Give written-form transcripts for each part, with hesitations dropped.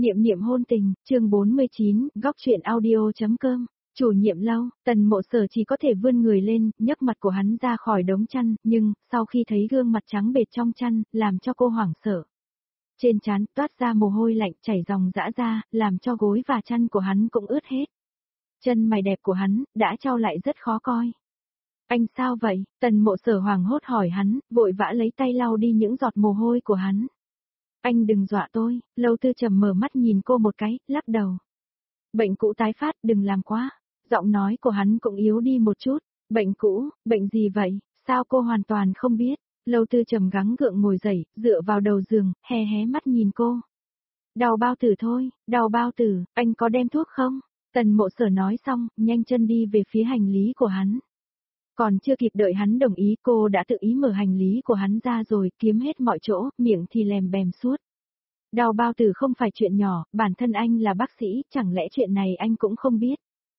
Niệm niệm hôn tình, chương 49, góc truyện audio.com. Chủ nhiệm lâu, Tần Mộ Sở chỉ có thể vươn người lên, nhấc mặt của hắn ra khỏi đống chăn, nhưng, sau khi thấy gương mặt trắng bệch trong chăn, làm cho cô hoảng sợ. Trên trán toát ra mồ hôi lạnh chảy ròng rã ra, làm cho gối và chăn của hắn cũng ướt hết. Chân mày đẹp của hắn, đã trao lại rất khó coi. Anh sao vậy? Tần Mộ Sở hoảng hốt hỏi hắn, vội vã lấy tay lau đi những giọt mồ hôi của hắn. Anh đừng dọa tôi, Lâu Tư Trầm mở mắt nhìn cô một cái, lắc đầu. Bệnh cũ tái phát, đừng làm quá. Giọng nói của hắn cũng yếu đi một chút. Bệnh cũ, bệnh gì vậy, sao cô hoàn toàn không biết? Lâu Tư Trầm gắng gượng ngồi dậy, dựa vào đầu giường, hé hé mắt nhìn cô. Đau bao tử thôi, đau bao tử, anh có đem thuốc không? Tần Mộ Sở nói xong, nhanh chân đi về phía hành lý của hắn. Còn chưa kịp đợi hắn đồng ý, cô đã tự ý mở hành lý của hắn ra rồi, kiếm hết mọi chỗ, miệng thì lèm bèm suốt. Đau bao tử không phải chuyện nhỏ, bản thân anh là bác sĩ, chẳng lẽ chuyện này anh cũng không biết.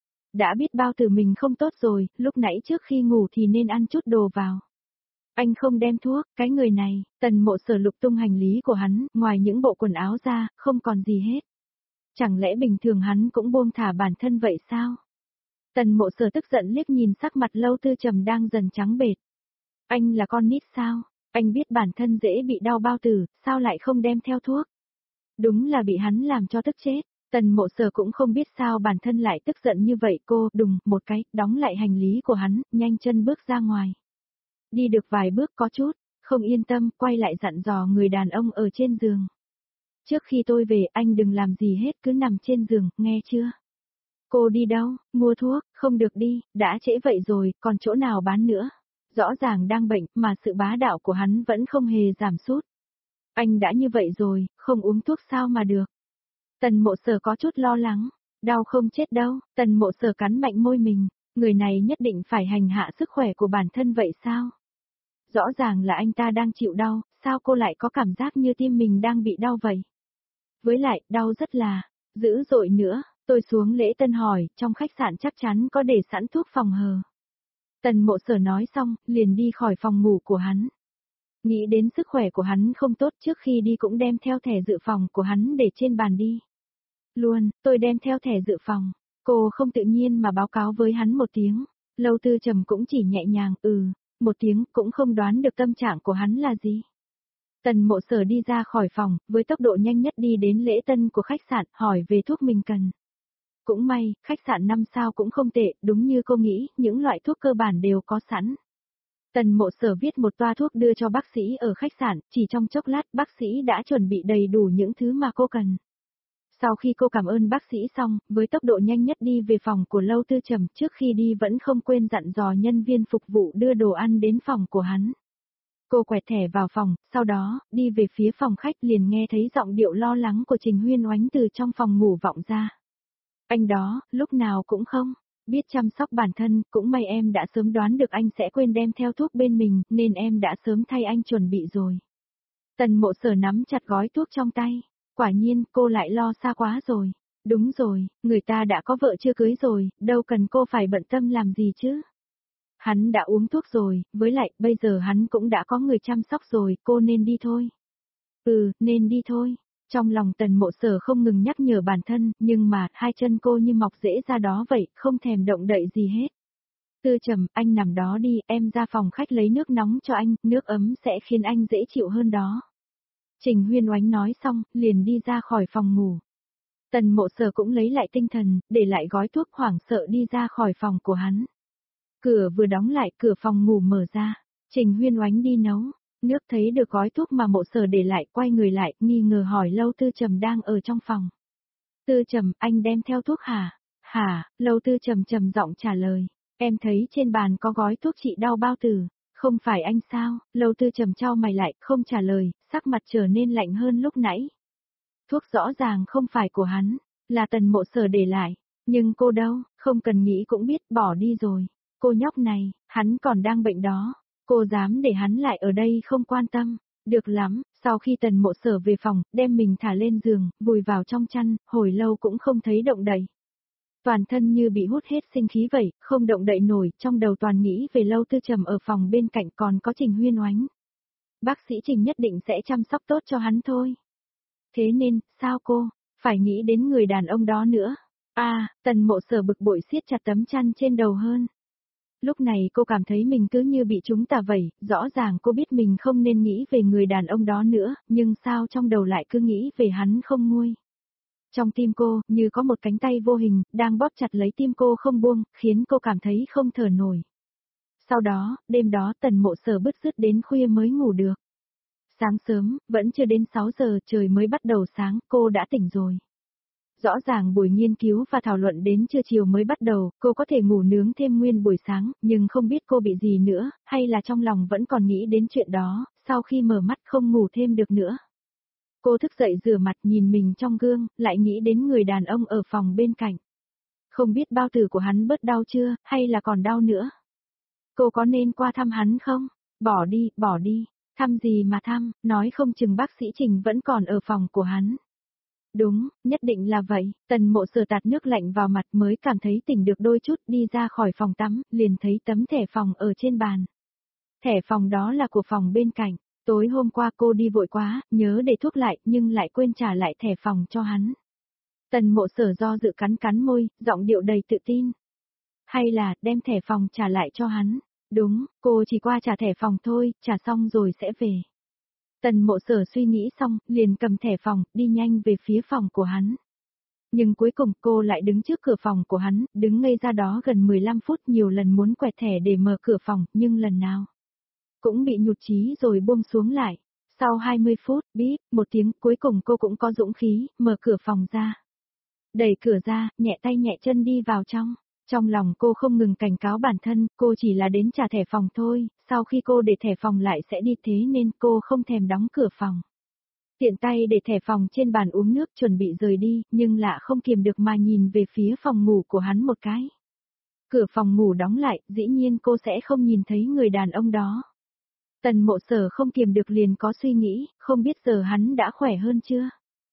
Đã biết bao tử mình không tốt rồi, lúc nãy trước khi ngủ thì nên ăn chút đồ vào. Anh không đem thuốc, cái người này. Tần Mộ Sở lục tung hành lý của hắn, ngoài những bộ quần áo ra, không còn gì hết. Chẳng lẽ bình thường hắn cũng buông thả bản thân vậy sao? Tần Mộ Sở tức giận liếc nhìn sắc mặt Lâu Tư Trầm đang dần trắng bệch. Anh là con nít sao? Anh biết bản thân dễ bị đau bao tử, sao lại không đem theo thuốc? Đúng là bị hắn làm cho tức chết. Tần Mộ Sở cũng không biết sao bản thân lại tức giận như vậy, cô đùng một cái, đóng lại hành lý của hắn, nhanh chân bước ra ngoài. Đi được vài bước có chút, không yên tâm, quay lại dặn dò người đàn ông ở trên giường. Trước khi tôi về anh đừng làm gì hết, cứ nằm trên giường, nghe chưa? Cô đi đâu, mua thuốc, không được đi, đã trễ vậy rồi, còn chỗ nào bán nữa. Rõ ràng đang bệnh mà sự bá đạo của hắn vẫn không hề giảm sút. Anh đã như vậy rồi, không uống thuốc sao mà được. Tần Mộ Sở có chút lo lắng, đau không chết đâu, Tần Mộ Sở cắn mạnh môi mình, người này nhất định phải hành hạ sức khỏe của bản thân vậy sao? Rõ ràng là anh ta đang chịu đau, sao cô lại có cảm giác như tim mình đang bị đau vậy? Với lại, đau rất là, dữ dội nữa, tôi xuống lễ tân hỏi, trong khách sạn chắc chắn có để sẵn thuốc phòng hờ. Tần Mộ Sở nói xong, liền đi khỏi phòng ngủ của hắn. Nghĩ đến sức khỏe của hắn không tốt, trước khi đi cũng đem theo thẻ dự phòng của hắn để trên bàn đi. Luôn, tôi đem theo thẻ dự phòng. Cô không tự nhiên mà báo cáo với hắn một tiếng. Lâu Tư Trầm cũng chỉ nhẹ nhàng, một tiếng, cũng không đoán được tâm trạng của hắn là gì. Tần Mộ Sở đi ra khỏi phòng, với tốc độ nhanh nhất đi đến lễ tân của khách sạn, hỏi về thuốc mình cần. Cũng may, khách sạn 5 sao cũng không tệ, đúng như cô nghĩ, những loại thuốc cơ bản đều có sẵn. Tần Mộ Sở viết một toa thuốc đưa cho bác sĩ ở khách sạn, chỉ trong chốc lát bác sĩ đã chuẩn bị đầy đủ những thứ mà cô cần. Sau khi cô cảm ơn bác sĩ xong, với tốc độ nhanh nhất đi về phòng của Lâu Tư Trầm, trước khi đi vẫn không quên dặn dò nhân viên phục vụ đưa đồ ăn đến phòng của hắn. Cô quẹt thẻ vào phòng, sau đó, đi về phía phòng khách liền nghe thấy giọng điệu lo lắng của Trình Huyên Oánh từ trong phòng ngủ vọng ra. Anh đó, lúc nào cũng không biết chăm sóc bản thân, cũng may em đã sớm đoán được anh sẽ quên đem theo thuốc bên mình, nên em đã sớm thay anh chuẩn bị rồi. Tần Mộ Sở nắm chặt gói thuốc trong tay. Quả nhiên, cô lại lo xa quá rồi. Đúng rồi, người ta đã có vợ chưa cưới rồi, đâu cần cô phải bận tâm làm gì chứ. Hắn đã uống thuốc rồi, với lại, bây giờ hắn cũng đã có người chăm sóc rồi, cô nên đi thôi. Nên đi thôi. Trong lòng Tần Mộ Sở không ngừng nhắc nhở bản thân, nhưng mà, hai chân cô như mọc rễ ra đó vậy, không thèm động đậy gì hết. Tư Trầm, anh nằm đó đi, em ra phòng khách lấy nước nóng cho anh, nước ấm sẽ khiến anh dễ chịu hơn đó. Trình Huyên Oánh nói xong, liền đi ra khỏi phòng ngủ. Tần Mộ Sở cũng lấy lại tinh thần, để lại gói thuốc hoảng sợ đi ra khỏi phòng của hắn. Cửa vừa đóng lại, cửa phòng ngủ mở ra. Trình Huyên Oánh đi nấu nước, thấy được gói thuốc mà Mộ Sở để lại, quay người lại, nghi ngờ hỏi Lâu Tư Trầm đang ở trong phòng. Tư Trầm, anh đem theo thuốc hả? Hả? Lâu Tư Trầm trầm giọng trả lời. Em thấy trên bàn có gói thuốc trị đau bao tử. Không phải anh sao? Lâu Tư Trầm chau mày lại, không trả lời, sắc mặt trở nên lạnh hơn lúc nãy. Thuốc rõ ràng không phải của hắn, là Tần Mộ Sở để lại. Nhưng cô đâu, không cần nghĩ cũng biết, bỏ đi rồi. Cô nhóc này, hắn còn đang bệnh đó. Cô dám để hắn lại ở đây không quan tâm. Được lắm, sau khi Tần Mộ Sở về phòng, đem mình thả lên giường, vùi vào trong chăn, hồi lâu cũng không thấy động đậy. Toàn thân như bị hút hết sinh khí vậy, không động đậy nổi, trong đầu toàn nghĩ về Lâu Tư Trầm ở phòng bên cạnh còn có Trình Huyên Oánh. Bác sĩ Trình nhất định sẽ chăm sóc tốt cho hắn thôi. Thế nên, sao cô? Phải nghĩ đến người đàn ông đó nữa. Tần Mộ Sở bực bội siết chặt tấm chăn trên đầu hơn. Lúc này cô cảm thấy mình cứ như bị trúng tà vậy, rõ ràng cô biết mình không nên nghĩ về người đàn ông đó nữa, nhưng sao trong đầu lại cứ nghĩ về hắn không nguôi. Trong tim cô, như có một cánh tay vô hình, đang bóp chặt lấy tim cô không buông, khiến cô cảm thấy không thở nổi. Sau đó, đêm đó Tần Mộ Sở bứt rứt đến khuya mới ngủ được. Sáng sớm, vẫn chưa đến 6 giờ trời mới bắt đầu sáng, cô đã tỉnh rồi. Rõ ràng buổi nghiên cứu và thảo luận đến trưa chiều mới bắt đầu, cô có thể ngủ nướng thêm nguyên buổi sáng, nhưng không biết cô bị gì nữa, hay là trong lòng vẫn còn nghĩ đến chuyện đó, sau khi mở mắt không ngủ thêm được nữa. Cô thức dậy rửa mặt nhìn mình trong gương, lại nghĩ đến người đàn ông ở phòng bên cạnh. Không biết bao tử của hắn bớt đau chưa, hay là còn đau nữa. Cô có nên qua thăm hắn không? Bỏ đi, thăm gì mà thăm, nói không chừng bác sĩ Trình vẫn còn ở phòng của hắn. Đúng, nhất định là vậy, Tần Mộ Sở tạt nước lạnh vào mặt mới cảm thấy tỉnh được đôi chút, đi ra khỏi phòng tắm, liền thấy tấm thẻ phòng ở trên bàn. Thẻ phòng đó là của phòng bên cạnh, tối hôm qua cô đi vội quá, nhớ để thuốc lại nhưng lại quên trả lại thẻ phòng cho hắn. Tần Mộ Sở do dự cắn môi, giọng điệu đầy tự tin. Hay là đem thẻ phòng trả lại cho hắn? Đúng, cô chỉ qua trả thẻ phòng thôi, trả xong rồi sẽ về. Tần Mộ Sở suy nghĩ xong, liền cầm thẻ phòng, đi nhanh về phía phòng của hắn. Nhưng cuối cùng cô lại đứng trước cửa phòng của hắn, đứng ngây ra đó gần 15 phút nhiều lần muốn quẹt thẻ để mở cửa phòng, nhưng lần nào cũng bị nhụt chí rồi buông xuống lại. Sau 20 phút, bíp, một tiếng, cuối cùng cô cũng có dũng khí, mở cửa phòng ra. Đẩy cửa ra, nhẹ tay nhẹ chân đi vào trong. Trong lòng cô không ngừng cảnh cáo bản thân, cô chỉ là đến trả thẻ phòng thôi, sau khi cô để thẻ phòng lại sẽ đi thế nên cô không thèm đóng cửa phòng. Tiện tay để thẻ phòng trên bàn uống nước chuẩn bị rời đi, nhưng lạ không kiềm được mà nhìn về phía phòng ngủ của hắn một cái. Cửa phòng ngủ đóng lại, dĩ nhiên cô sẽ không nhìn thấy người đàn ông đó. Tần Mộ Sở không kiềm được liền có suy nghĩ, không biết giờ hắn đã khỏe hơn chưa?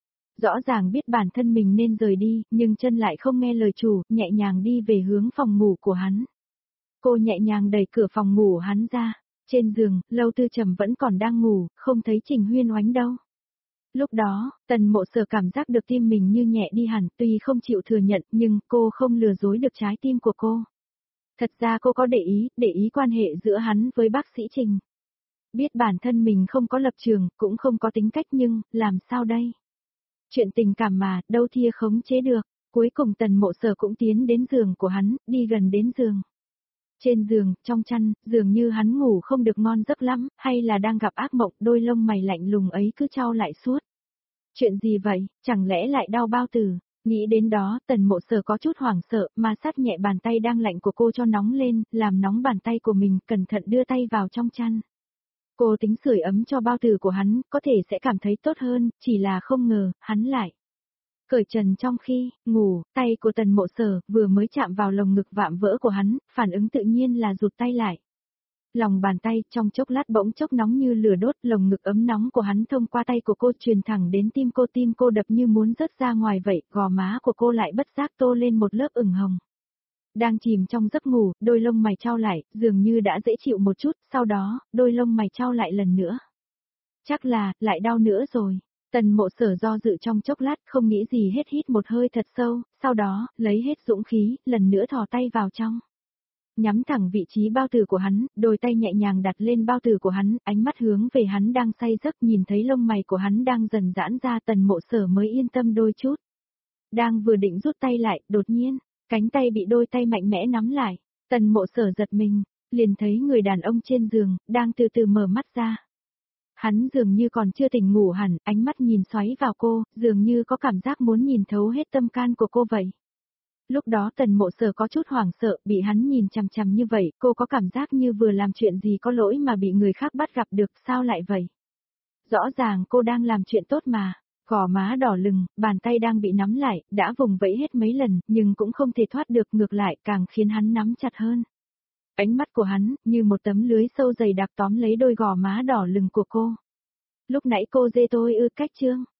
Rõ ràng biết bản thân mình nên rời đi, nhưng chân lại không nghe lời chủ, nhẹ nhàng đi về hướng phòng ngủ của hắn. Cô nhẹ nhàng đẩy cửa phòng ngủ hắn ra. Trên giường, Lâu Tư Trầm vẫn còn đang ngủ, không thấy Trình Huyên Oánh đâu. Lúc đó, Tần Mộ Sở cảm giác được tim mình như nhẹ đi hẳn, tuy không chịu thừa nhận, nhưng cô không lừa dối được trái tim của cô. Thật ra cô có để ý quan hệ giữa hắn với bác sĩ Trình. Biết bản thân mình không có lập trường, cũng không có tính cách nhưng, làm sao đây? Chuyện tình cảm mà, đâu thia khống chế được. Cuối cùng Tần Mộ Sở cũng tiến đến giường của hắn, đi gần đến giường. Trên giường, trong chăn, dường như hắn ngủ không được ngon giấc lắm, hay là đang gặp ác mộng, đôi lông mày lạnh lùng ấy cứ chau lại suốt. Chuyện gì vậy, chẳng lẽ lại đau bao tử? Nghĩ đến đó, Tần Mộ Sở có chút hoảng sợ, mà sát nhẹ bàn tay đang lạnh của cô cho nóng lên, làm nóng bàn tay của mình, cẩn thận đưa tay vào trong chăn. Cô tính sưởi ấm cho bao tử của hắn, có thể sẽ cảm thấy tốt hơn, chỉ là không ngờ, hắn lại cởi trần trong khi ngủ, tay của Tần Mộ Sở vừa mới chạm vào lồng ngực vạm vỡ của hắn, phản ứng tự nhiên là rụt tay lại. Lòng bàn tay trong chốc lát bỗng chốc nóng như lửa đốt, lồng ngực ấm nóng của hắn thông qua tay của cô truyền thẳng đến tim cô đập như muốn rớt ra ngoài vậy, gò má của cô lại bất giác tô lên một lớp ửng hồng. Đang chìm trong giấc ngủ, đôi lông mày chau lại, dường như đã dễ chịu một chút, sau đó, đôi lông mày chau lại lần nữa. Chắc là, lại đau nữa rồi. Tần Mộ Sở do dự trong chốc lát, không nghĩ gì hết, hít một hơi thật sâu, sau đó, lấy hết dũng khí, lần nữa thò tay vào trong. Nhắm thẳng vị trí bao tử của hắn, đôi tay nhẹ nhàng đặt lên bao tử của hắn, ánh mắt hướng về hắn đang say giấc, nhìn thấy lông mày của hắn đang dần giãn ra, Tần Mộ Sở mới yên tâm đôi chút. Đang vừa định rút tay lại, đột nhiên, cánh tay bị đôi tay mạnh mẽ nắm lại. Tần Mộ Sở giật mình, liền thấy người đàn ông trên giường, đang từ từ mở mắt ra. Hắn dường như còn chưa tỉnh ngủ hẳn, ánh mắt nhìn xoáy vào cô, dường như có cảm giác muốn nhìn thấu hết tâm can của cô vậy. Lúc đó Tần Mộ Sở có chút hoảng sợ, bị hắn nhìn chằm chằm như vậy, cô có cảm giác như vừa làm chuyện gì có lỗi mà bị người khác bắt gặp được, sao lại vậy? Rõ ràng cô đang làm chuyện tốt mà. Gò má đỏ lừng, bàn tay đang bị nắm lại, đã vùng vẫy hết mấy lần, nhưng cũng không thể thoát được, ngược lại càng khiến hắn nắm chặt hơn. Ánh mắt của hắn, như một tấm lưới sâu dày đặc tóm lấy đôi gò má đỏ lừng của cô. Lúc nãy cô dê tôi cách chương,